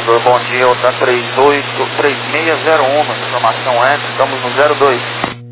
Salvador, bom dia, OTA 3601, informação é, estamos no 02.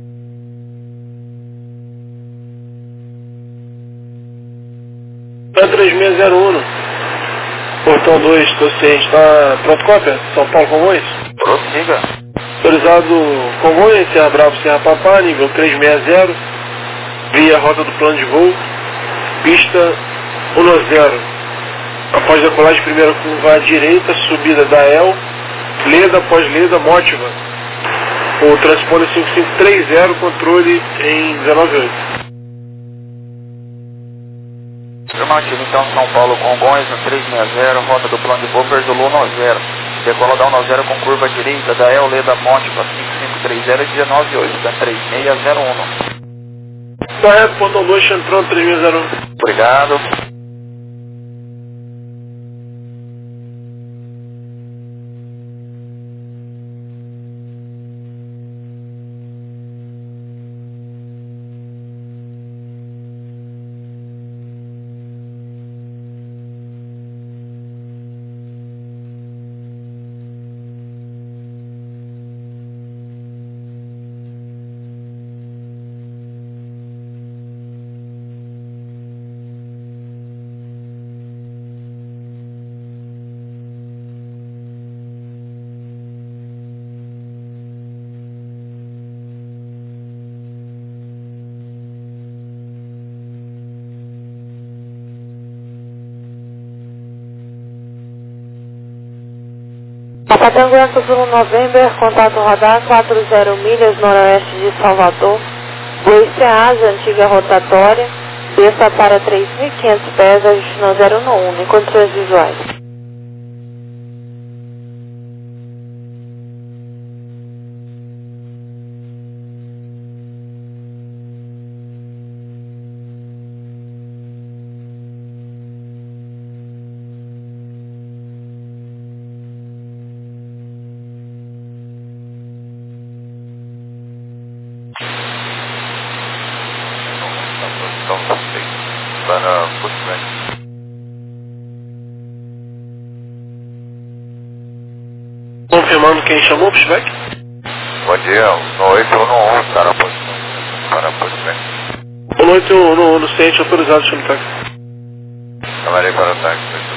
OTA 3601, portão 2, estou ciente, está pronto cópia? São Paulo Congonhas? Prossiga. Autorizado Congonhas, Serra Bravo, Serra Papá, nível 360, via rota do plano de voo, pista 10. Após decolagem, primeira curva à direita, subida da El, Leda após Leda, Mótiva. O transponder 5530, controle em 198. Afirmativo, então, São Paulo, Congonhas, no 360, rota do plano de voo, Verzulu 90. Decola da 10 com curva à direita, da El, Leda, Mótiva, 5530, 198, está 3601. Correto, portão 2, Xantrão 3601. Obrigado. Papa Tango Alfa Zulu November, contato radar 40 milhas noroeste de Salvador, Voice Asa, antiga rotatória, desça para 3.500 pés, ajuste no 091, em condições visuais. Confirmando quem chamou, pushback? Bom dia, no 811, para a posição. Para a posição. Boa noite, no ciente autorizado, chama o táxi. Camarei para o táxi, 811.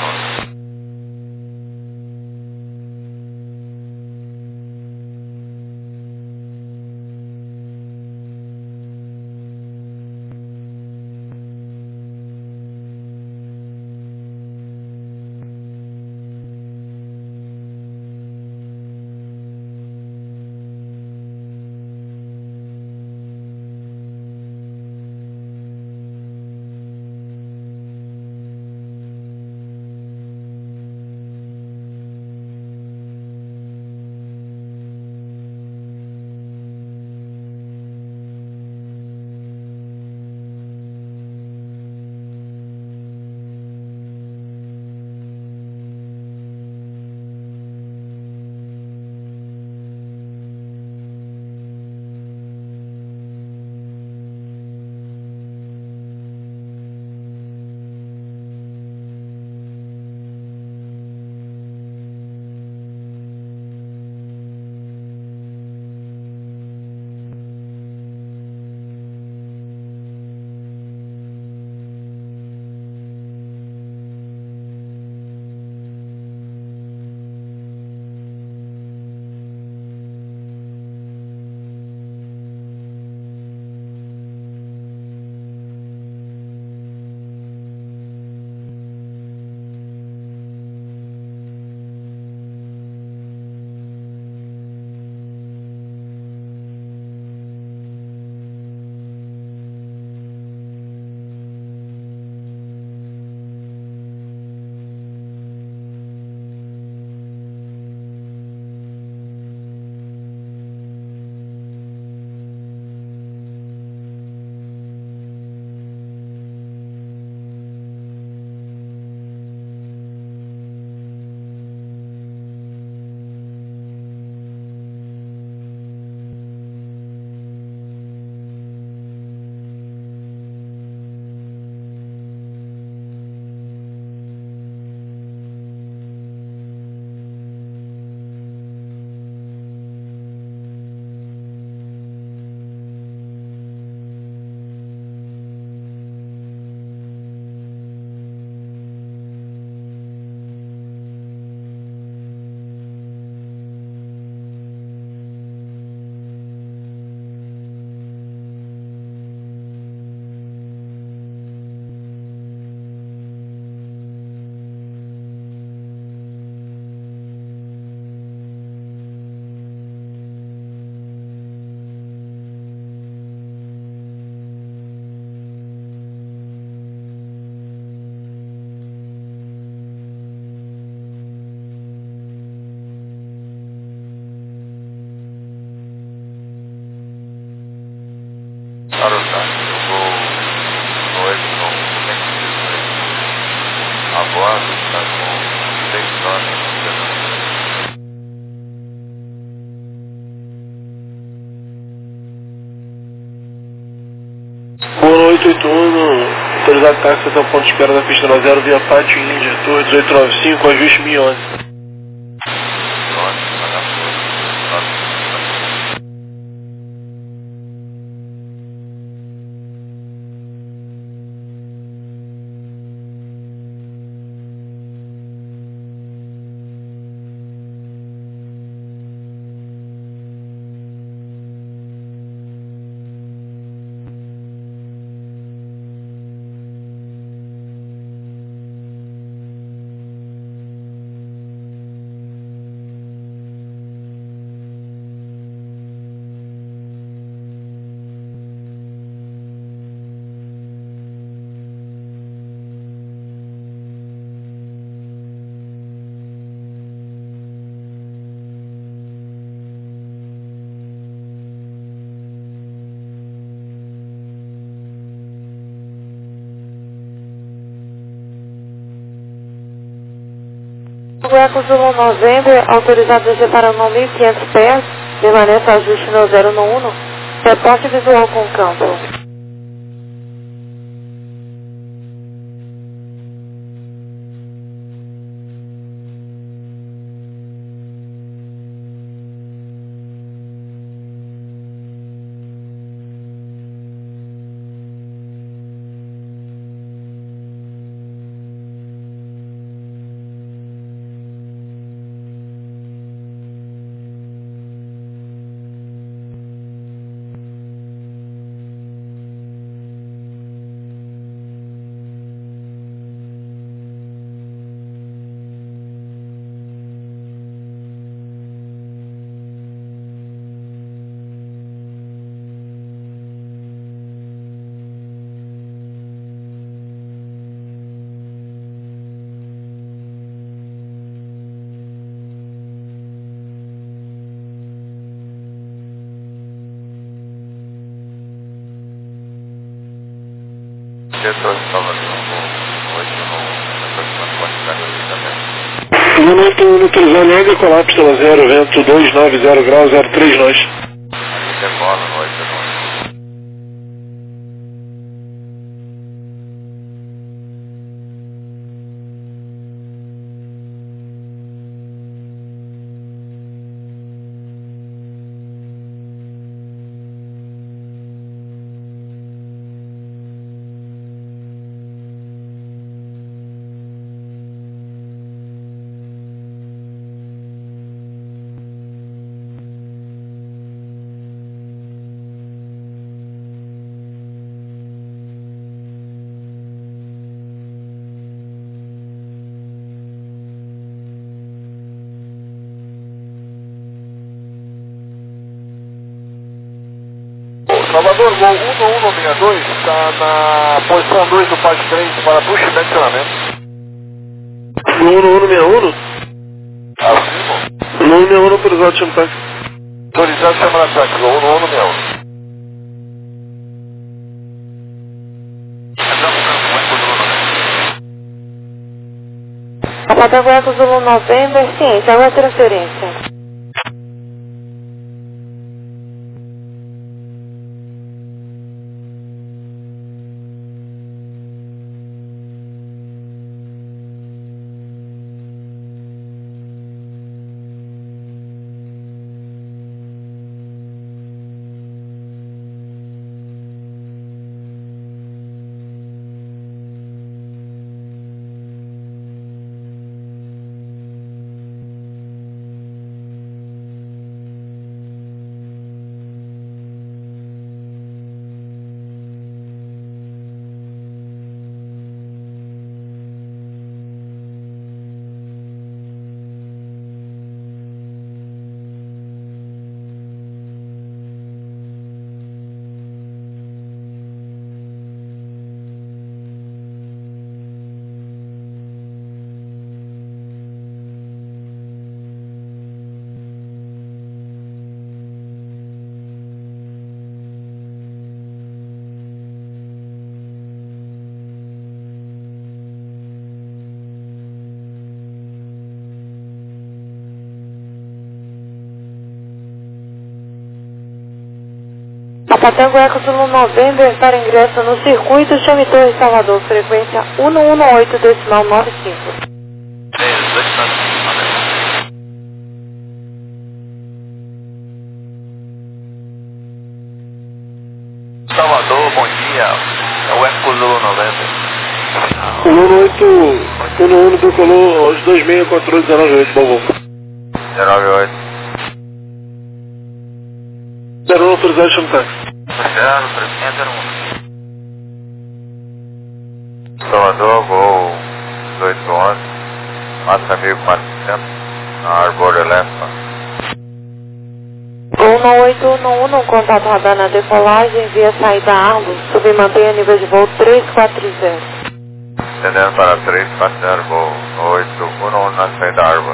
Arujá, eu vou no Edson, a voz está com 6 horas. Boa noite, 81, autorizado táxi até o ponto de espera da pista 0 via Pátio Índia, Torre 1895, ajuste 1011. Eco Zulu November, autorizado a ejetar a 1.500 pés, permanece ajuste no 0 no 1, reporte visual com campo. Boa noite, autorizado Águia, colapso pela 0, vento 290 graus, 03 nós. Salvador, voo 1162, está na posição 2 do PAD 3 para push e direcionamento. No 1161? Afirmo. No 1161, autorizado chama táxi. Autorizado chamar ataque, voo 1161. Apagão Eco Zulu November, ciência, agora transferência. Papa Tango Eco Zulu November para ingresso no circuito Chame Torres Salvador, frequência 118.95. Salvador, bom dia. É o Eco Zulu November. O 118 decolou aos 26 controle 198, bom voo. 098. 01 autorizado, chama o táxi. 0301. Salvador, voo 1811. Massa 1400. Na Arbor Elefa. Voo 9811, contato radar na decolagem, via saída Argos, submantenha nível de voo 340. Entendendo para 340, voo 811 na saída Arbor.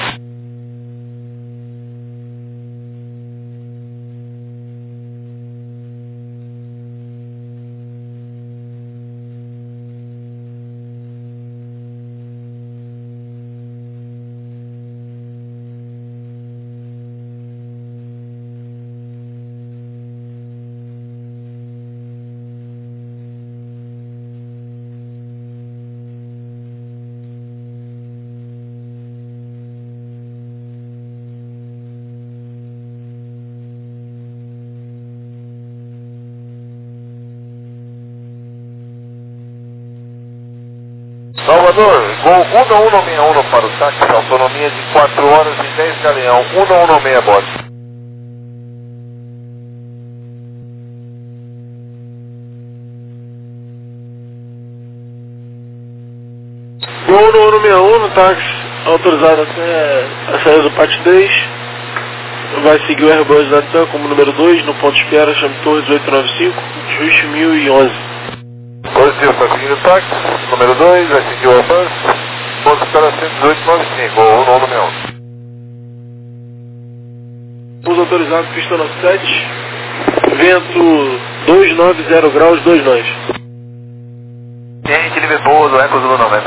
Salvador, voo 1161 para o táxi, autonomia de 4 horas e 10 galeão, 1116 a bordo. Voo 161 no táxi, autorizado até a saída do pátio 3. Vai seguir o Airbus da TAM como número 2, no ponto de espera, Chame Torres 895, Juiz 1011. Positivo, está seguindo o táxi, número 2, vai seguir o Airbus, ponto de espera 11895, voo 1161. Pouso autorizado, pista 97, vento 290 graus, 2 nós. Gente, Liverpool, do Eco Zulu November.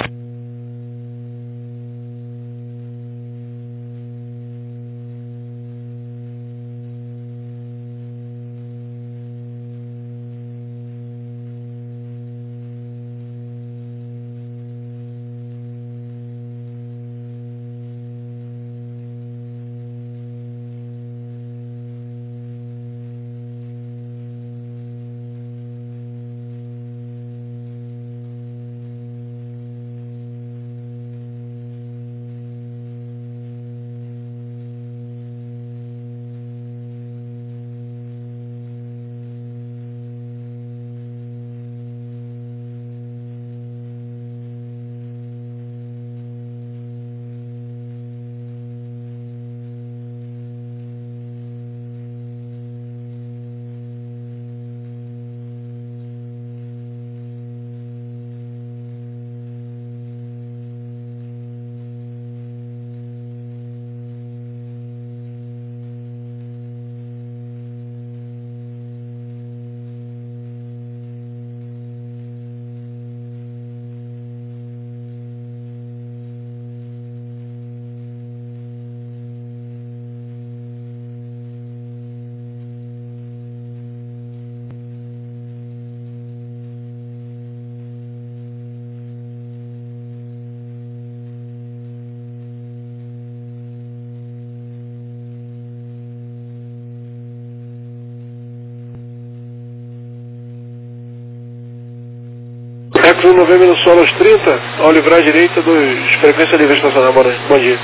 Eco Novembro no solo aos 30, ao livrar à direita dos frequência livre estacionar. Bom dia.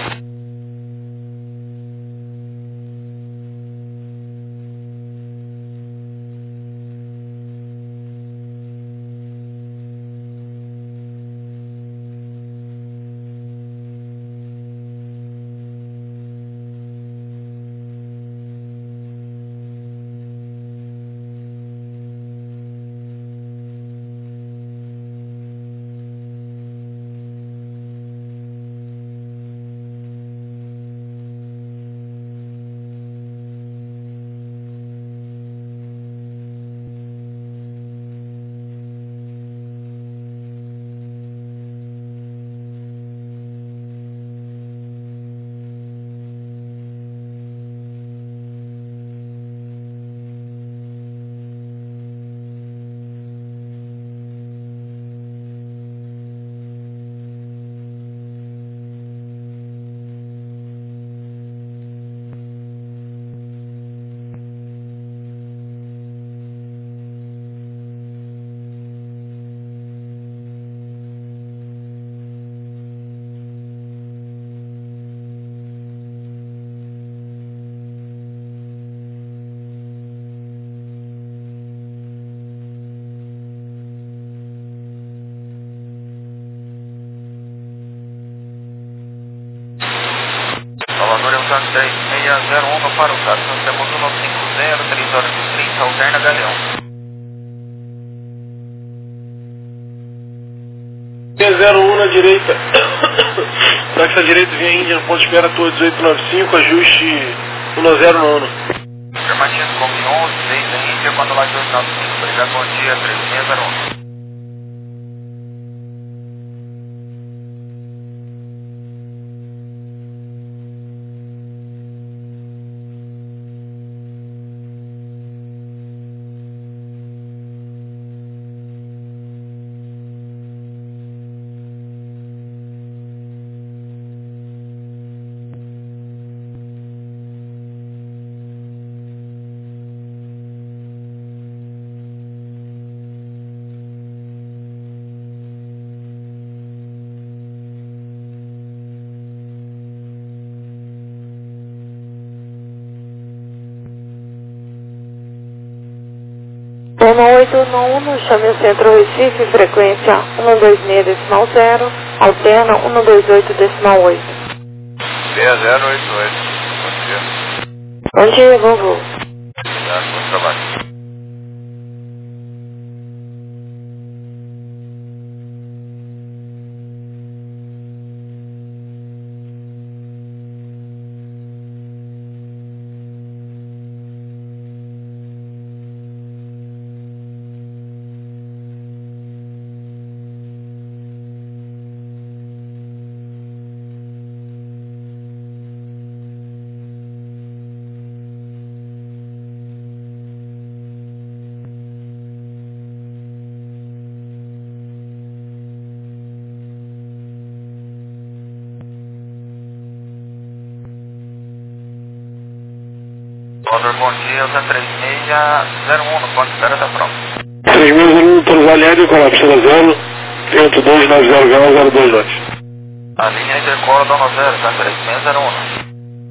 Vitória, usando 3601 para o Estado. Nós temos 150, 3 horas e 30, alterna Galeão. 01 na direita. Taxa direita via Índia, no ponto de espera, Torre 1895, ajuste 10 no ano. Afirmativo, com 11, 6 em Índia, quando lá de 895. Obrigado, bom dia, 3601. Zona 891, chame o Centro Recife, frequência 126.0, alterna 128.8. 6088. Bom dia. Bom dia, vovô. Obrigado, bom trabalho. Condor, bom dia, usa 3601, no ponto de espera da prova. 3601, Torre Valhado, colapso 0, vento 290 02 norte. A linha intercola do 90, tá 3601.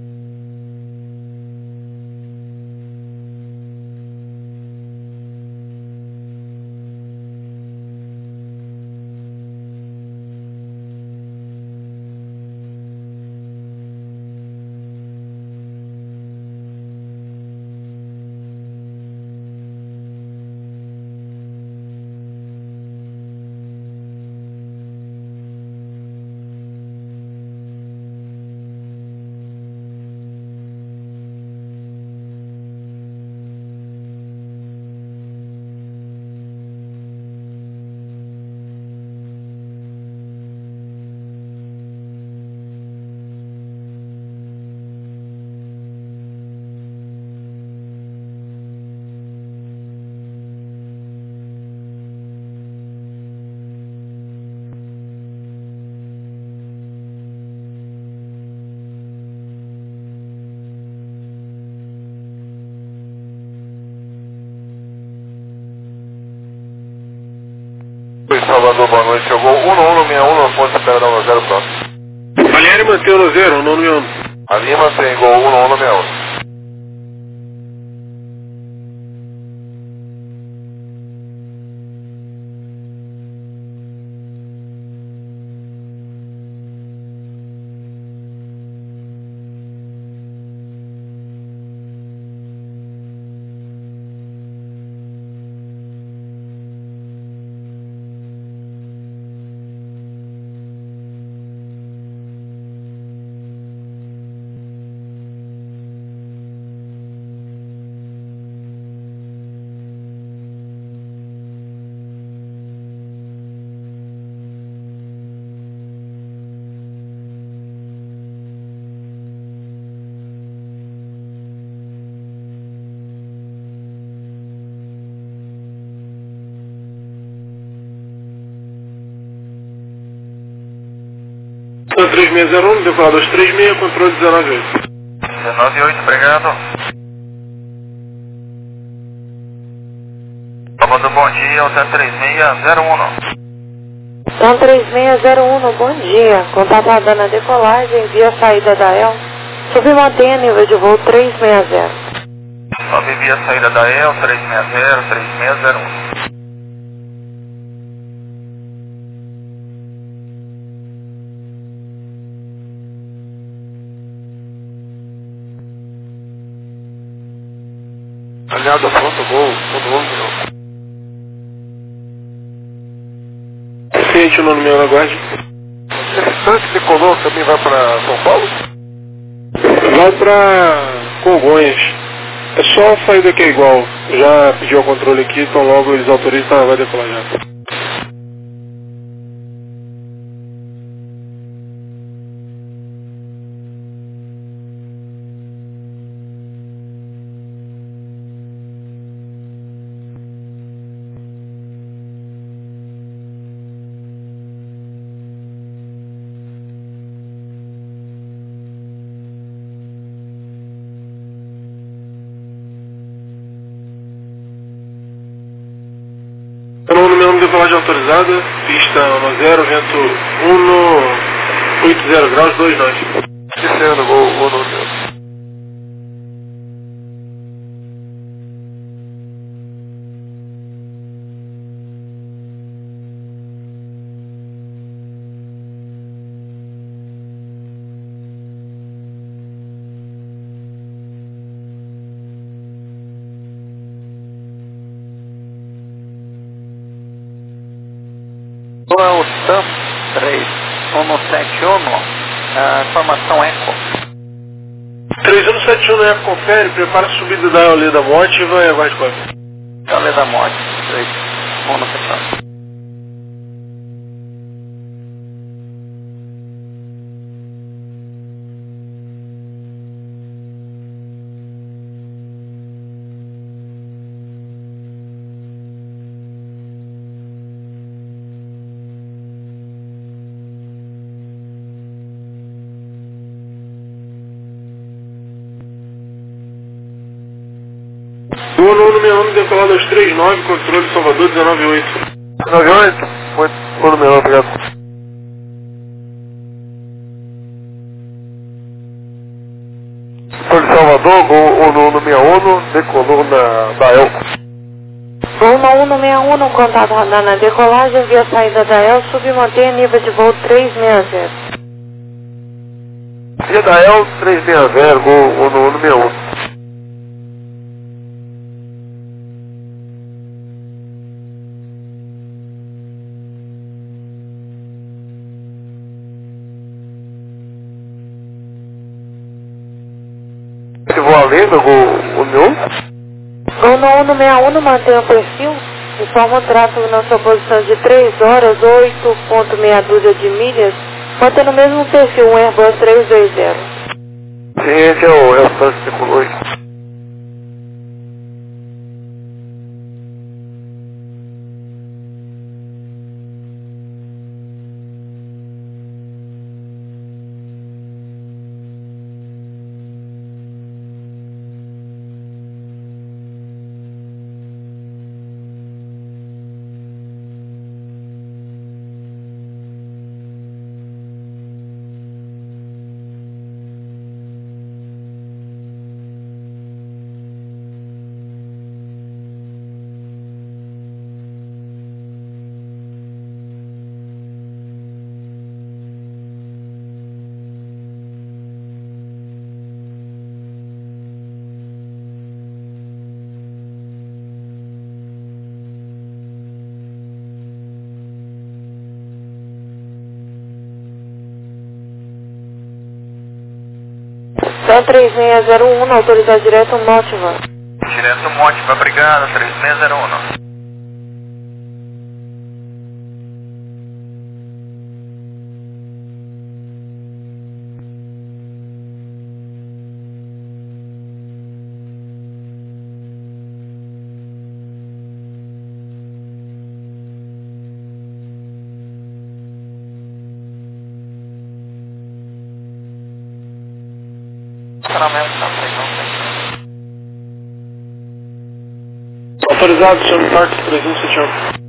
Salvador, boa noite. Chegou 1161 no ponto de espera da 10 próximo. Valieri mantém o 0, 191. A linha mantém igual 1161. Então 3601, decolador 236, controle 198. 198, obrigado. Salvador, bom dia, usa 3601. Então 3601, bom dia. Contato a decolagem via saída da EL. Submantenha nível de voo 360. Sobe via saída da EL, 360, 3601. Alinhado pronto, gol, todo mundo. Ciente o nome meu na guarda. Esse tanque tricolor também vai para São Paulo? Vai pra Congonhas. É só a saída que é igual. Já pedi ao controle aqui, então logo eles autorizam, vai decolar já. Então, no meu nome de decolagem autorizada, pista 10, vento 180 graus, 29. Descendo, gol no meu. O SAM 3171, informação ECO. 3171 é confere, prepara a subida da Eolê da Morte e vai aguarde qual. Eolê da Morte, 3171. Vou no meu nome decolado 239, controle Salvador 198. 98? Foi no meu, obrigado. Foi de Salvador, gol no 61, decolou da Elco. Voo 161, contato radar na decolagem, via saída da El, submantenha nível de voo 360. Via da El 360, gol no 61. Esse voo além do gol meu? Voo 161, mantenha o perfil, informa o tráfego na sua posição de 3 horas, 8,6 dúzia de milhas, mantendo o mesmo perfil, um Airbus 320. Sim, esse é o tanque tricolor. Então 3601, autorizar direto Motiva. Direto Motiva, obrigado, 3601. Autorizado, chama Parque 371.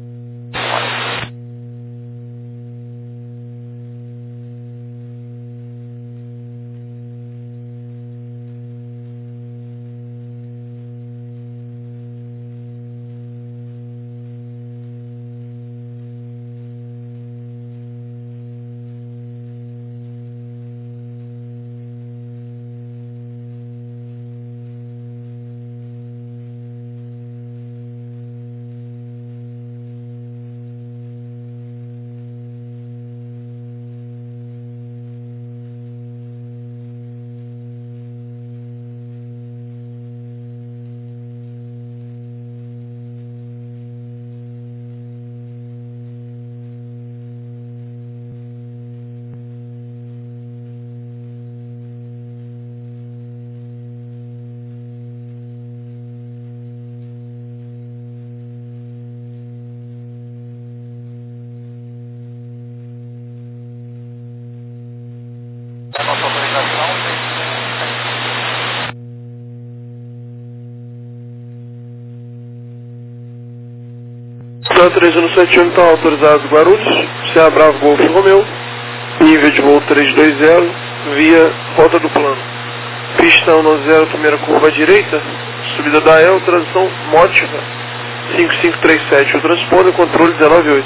Plan 3171 está autorizado Guarulhos, Serra Bravo Golf Romeu, nível de voo 320, via rota do plano. Pista 10, primeira curva à direita, subida da EL, transição Mótica 5537, o transponder, controle 198.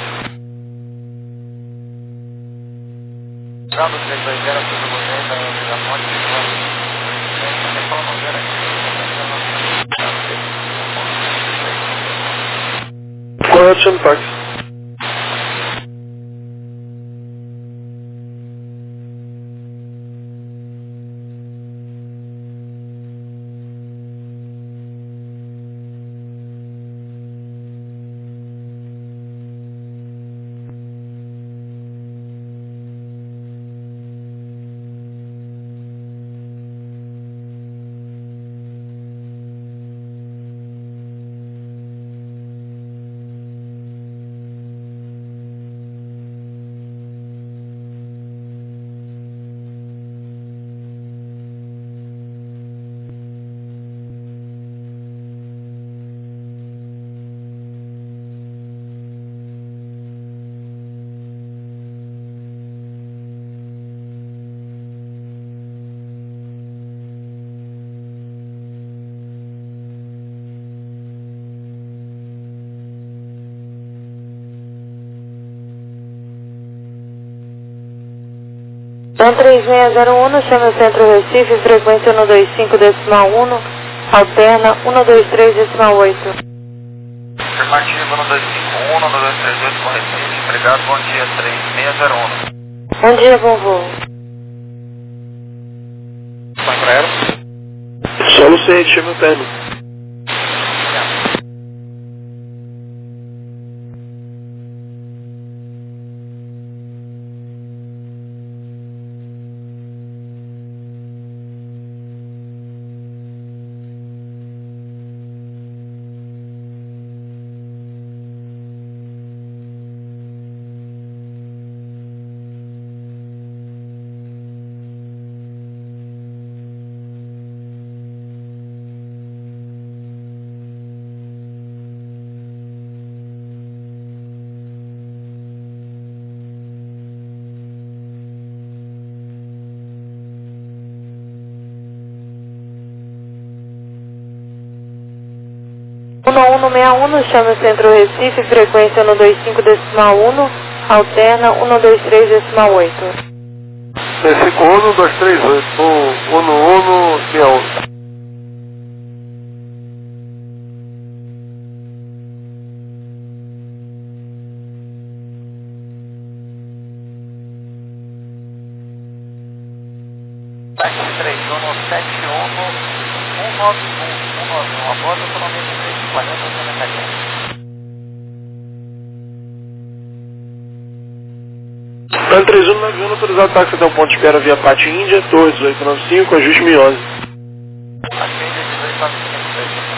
Grado 320, tudo bem, da Mótica, Correto, chama táxi. Plan 3601, chama Centro Recife, frequência 125.1, alterna 123.8. Afirmativo 1251, 1238 com Recife, obrigado, bom dia, 3601. Bom dia, bom voo. Só Embraer? Solo ciente, chama o terno. Chama Centro Recife, frequência 125.1, alterna 123.8. Recife 1238, 1161. Táxi 3171, 191, aborda totalmente 340, Plan 3191, autorizado táxi até o ponto de espera via Pati Índia, Torre 1895, ajuste 1011. Atende 1895.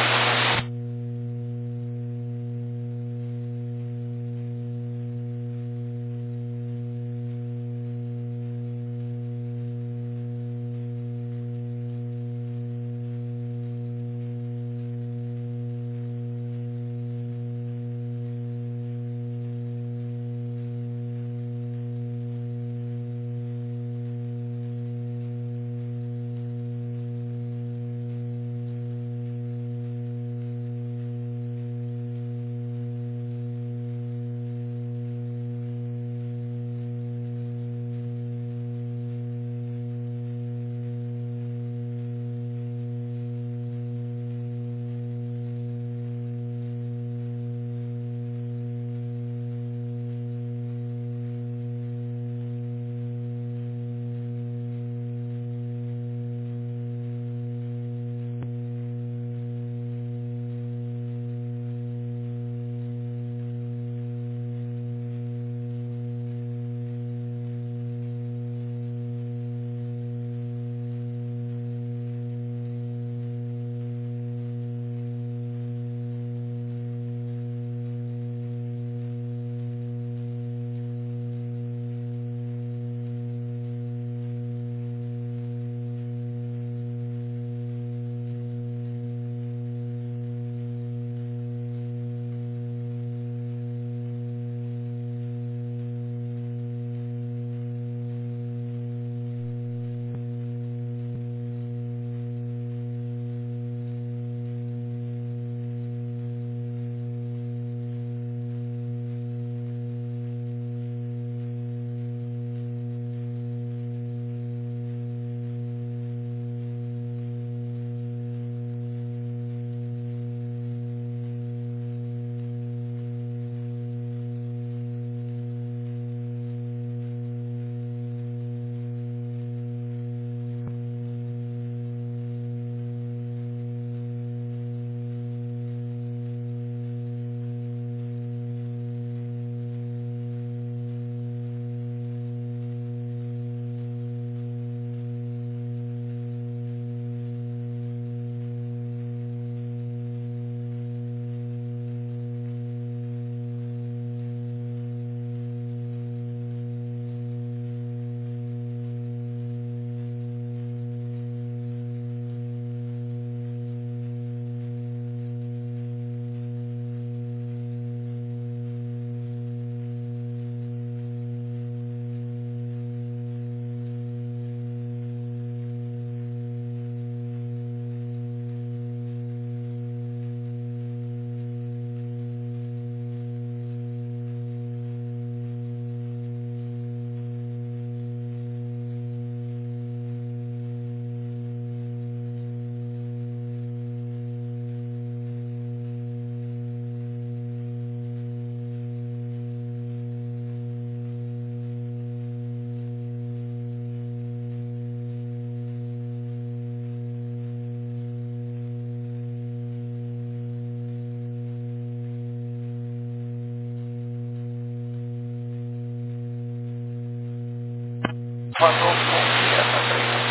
Mandou bom dia, tá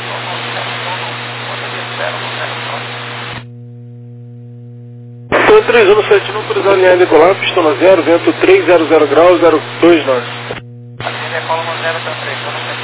3 Então 3171, autorizado em linha decolar, pista no 0, vento 300 graus, 02 nós. Aqui decola no 0, tá 3, eu não sei.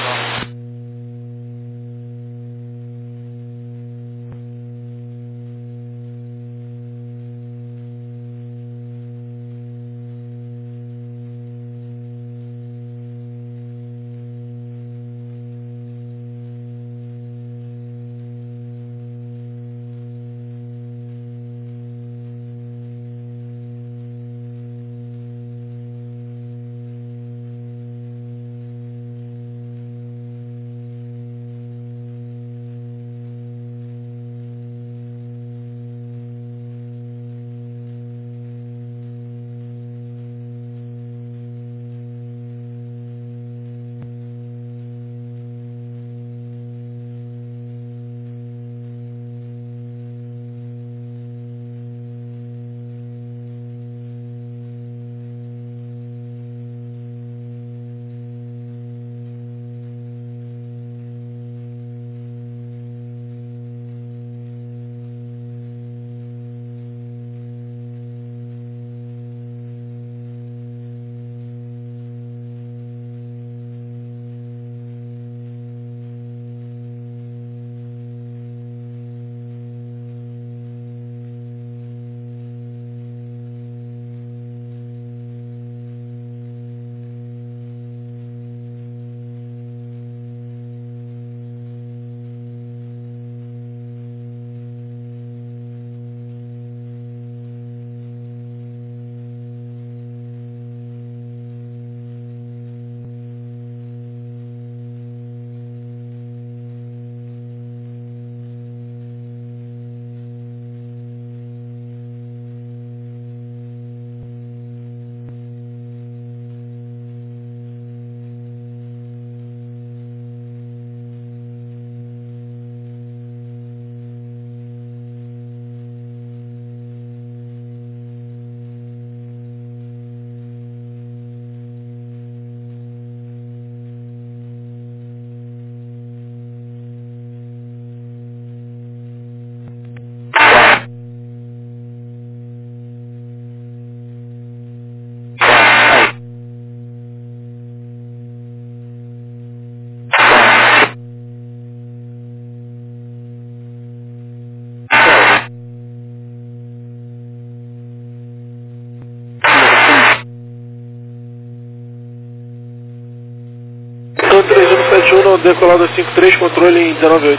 Então 3171, no decolado 53, controle em 198.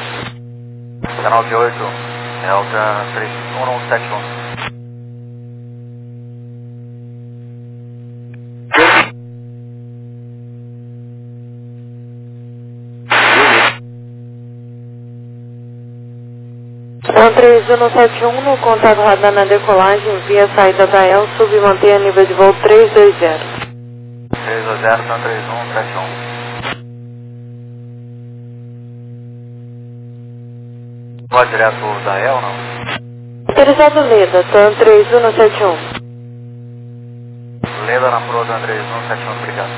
198, Delta 3171. Então 3171, no contato radar na decolagem, via saída da El, sub e mantenha nível de voo 320. 320, tá 3171. Pode direto da El, não? Autorizado Leda, TAN 3171. Leda na proa da 3171, obrigado.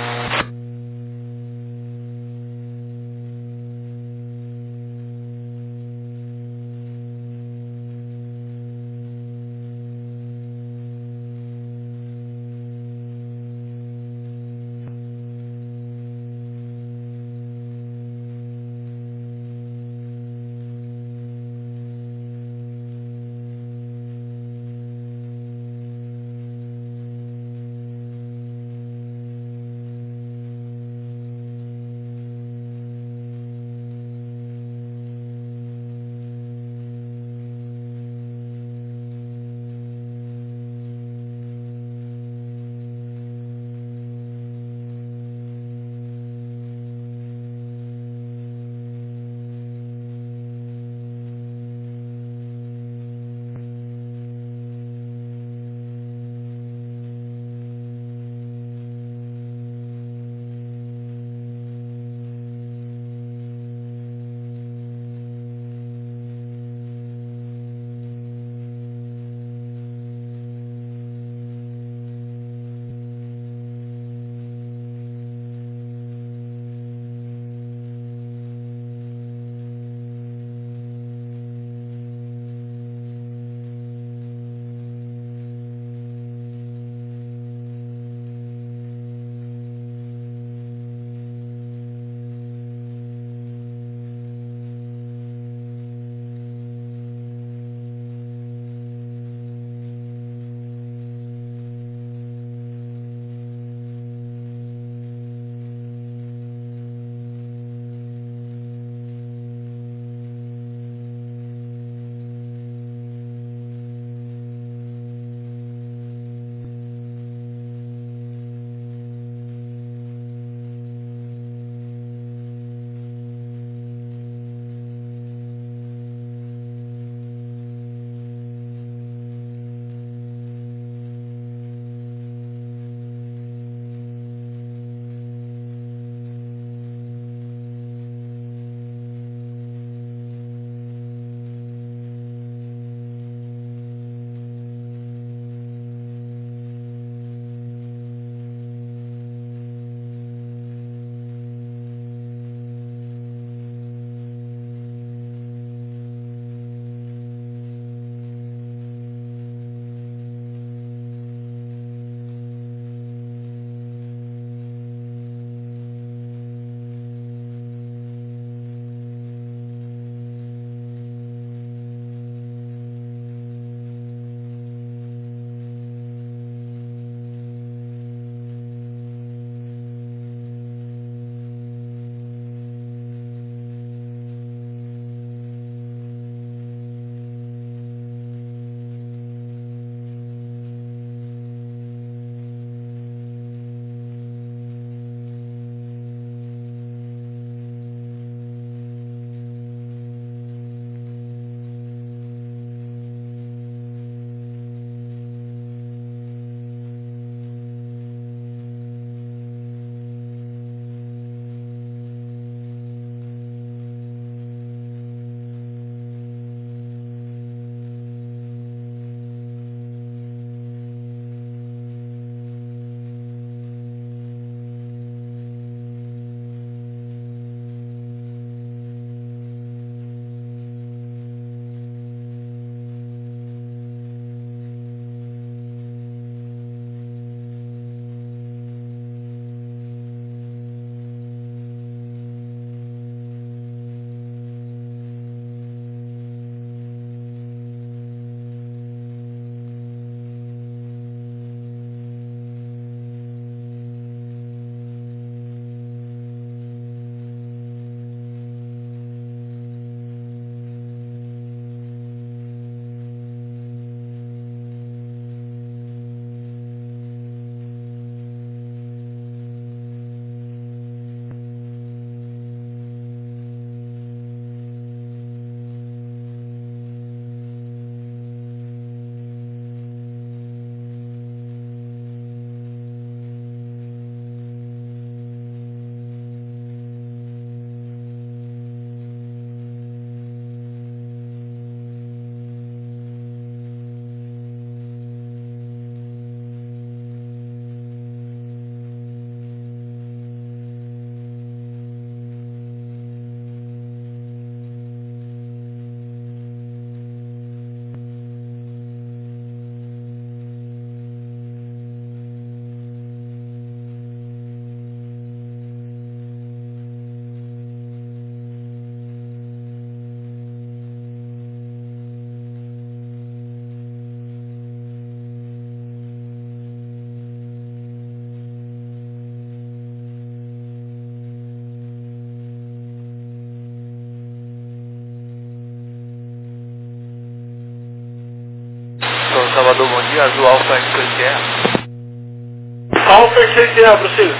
Salvador, bom dia. Azul Alfa X2QE. Alfa X2QE, prossiga.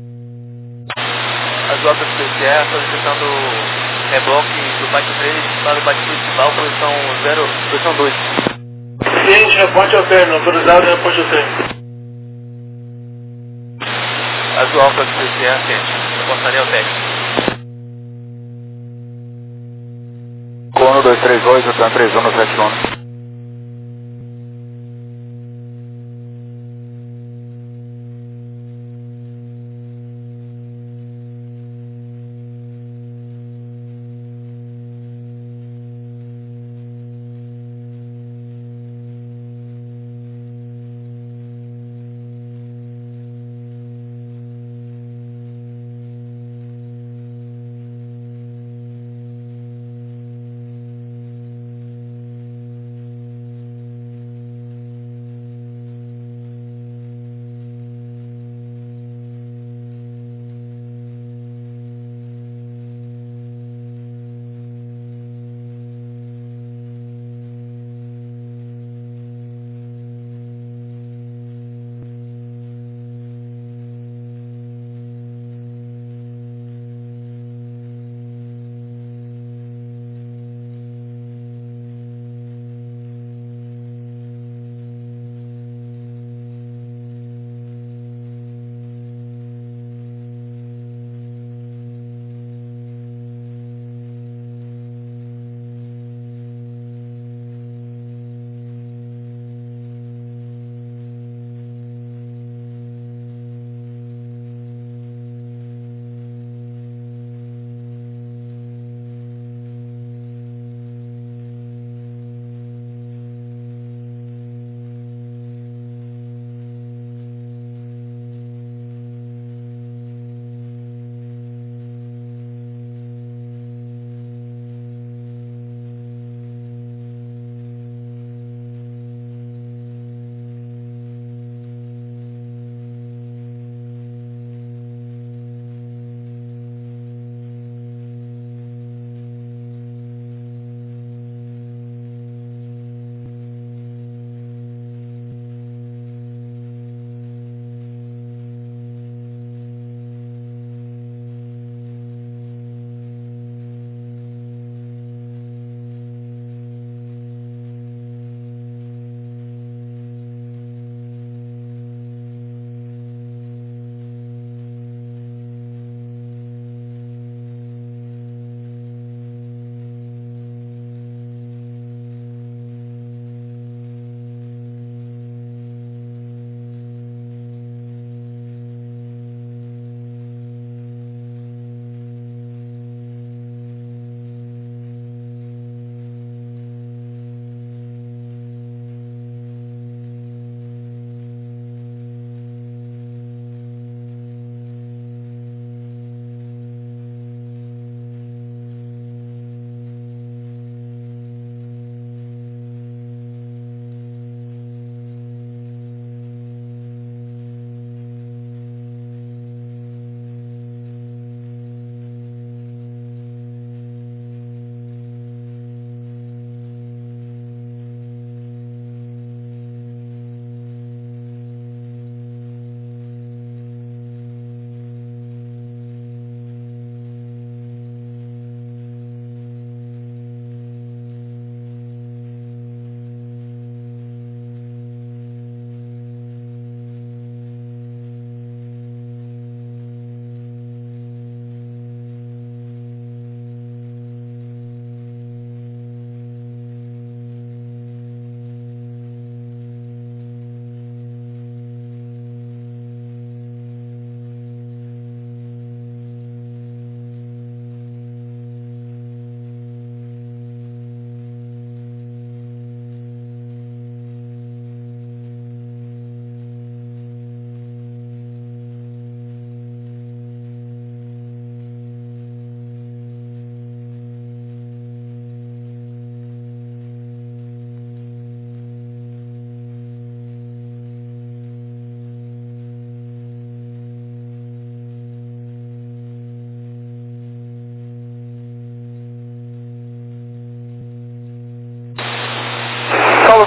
Azul Alfa X2QE, solicitando reboque do bate 3 para o bate principal, posição 2. Cliente, reporte ao término. Autorizado, reporte ao término. Azul Alfa X2QE, atende. Reportaria ao técnico. Cono 238, tá 3171.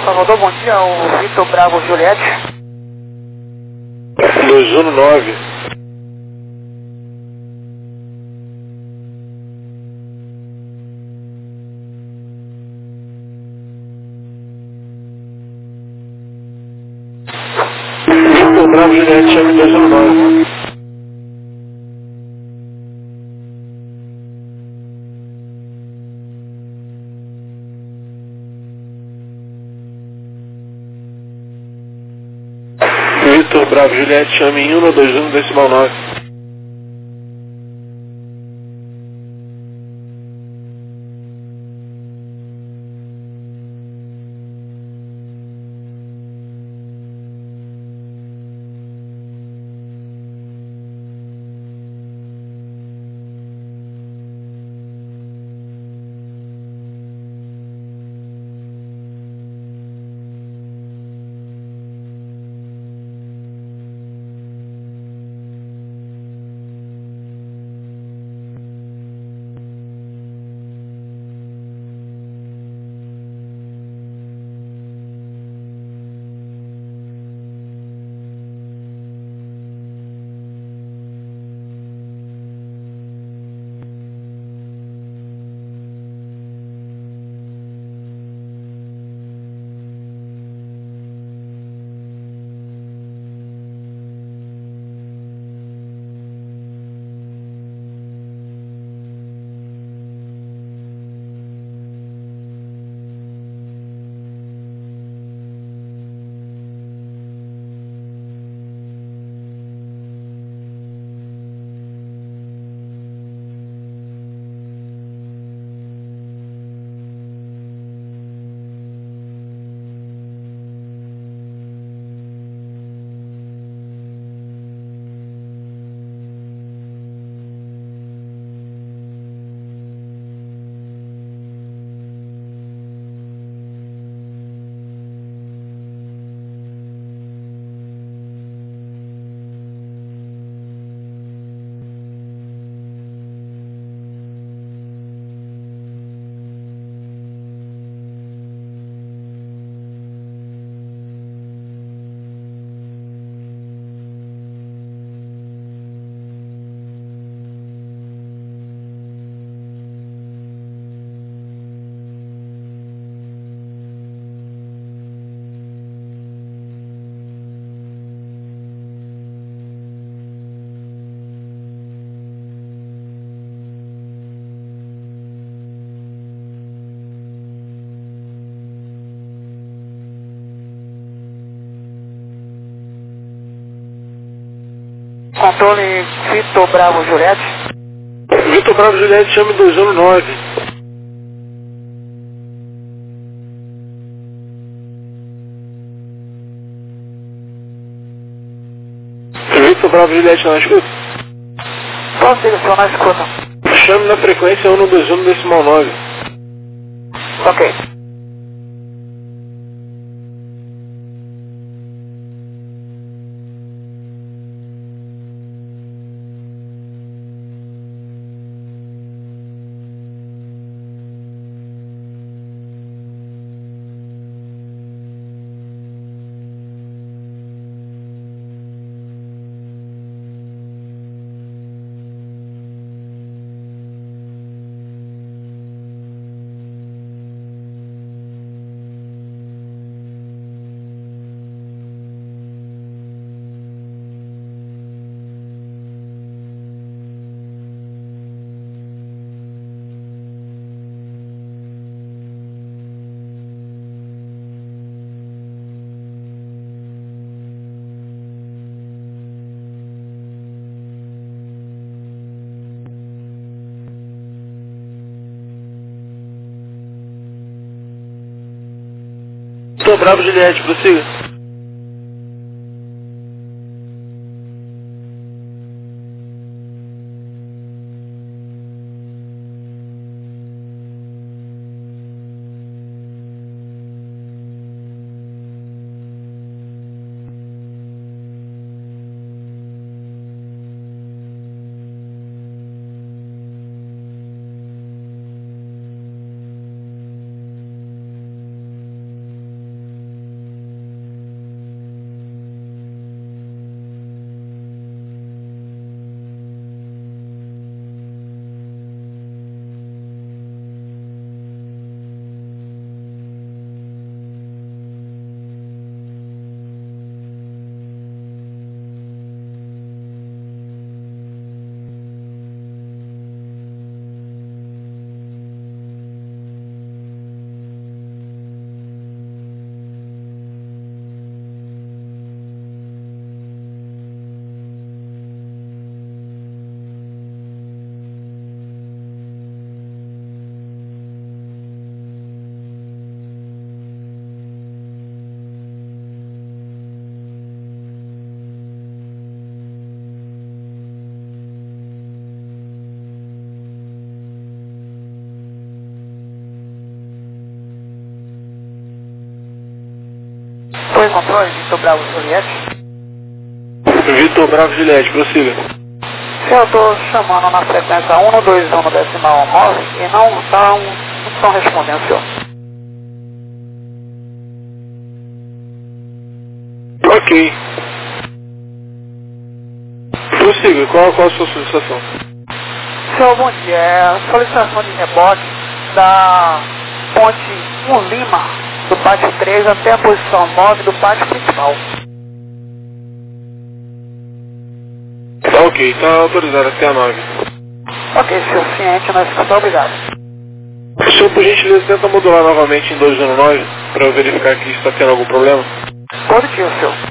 Salvador, bom dia, o Vitor Bravo Juliette. 219. Vitor Bravo Juliette, chame 219. Vitor Bravo Juliette, chame 121 decimal 9. Controle Vitor Bravo Juliette. Vitor Bravo Juliette, chame 219. Vitor Bravo Juliette, na escuta? Prossiga, senhor, na escuta. Chame na frequência 121 decimal 9. Ok. Vitor Bravo Juliette, prossiga. Torre Controle, Vitor Bravo Juliette. Vitor Bravo Juliette, prossiga. Eu estou chamando na frequência 121 decimal 9 e não estão respondendo, senhor. Ok. Prossiga, qual a sua solicitação? Senhor, bom dia. É solicitação de reboque da ponte 1 Lima, do pátio 3 até a posição 9 do pátio principal. Tá ok, tá autorizado até a 9. Ok, senhor, ciente, nós ficamos obrigado. O senhor, por gentileza, tenta modular novamente em 219 para eu verificar que está tendo algum problema? Positivo, senhor.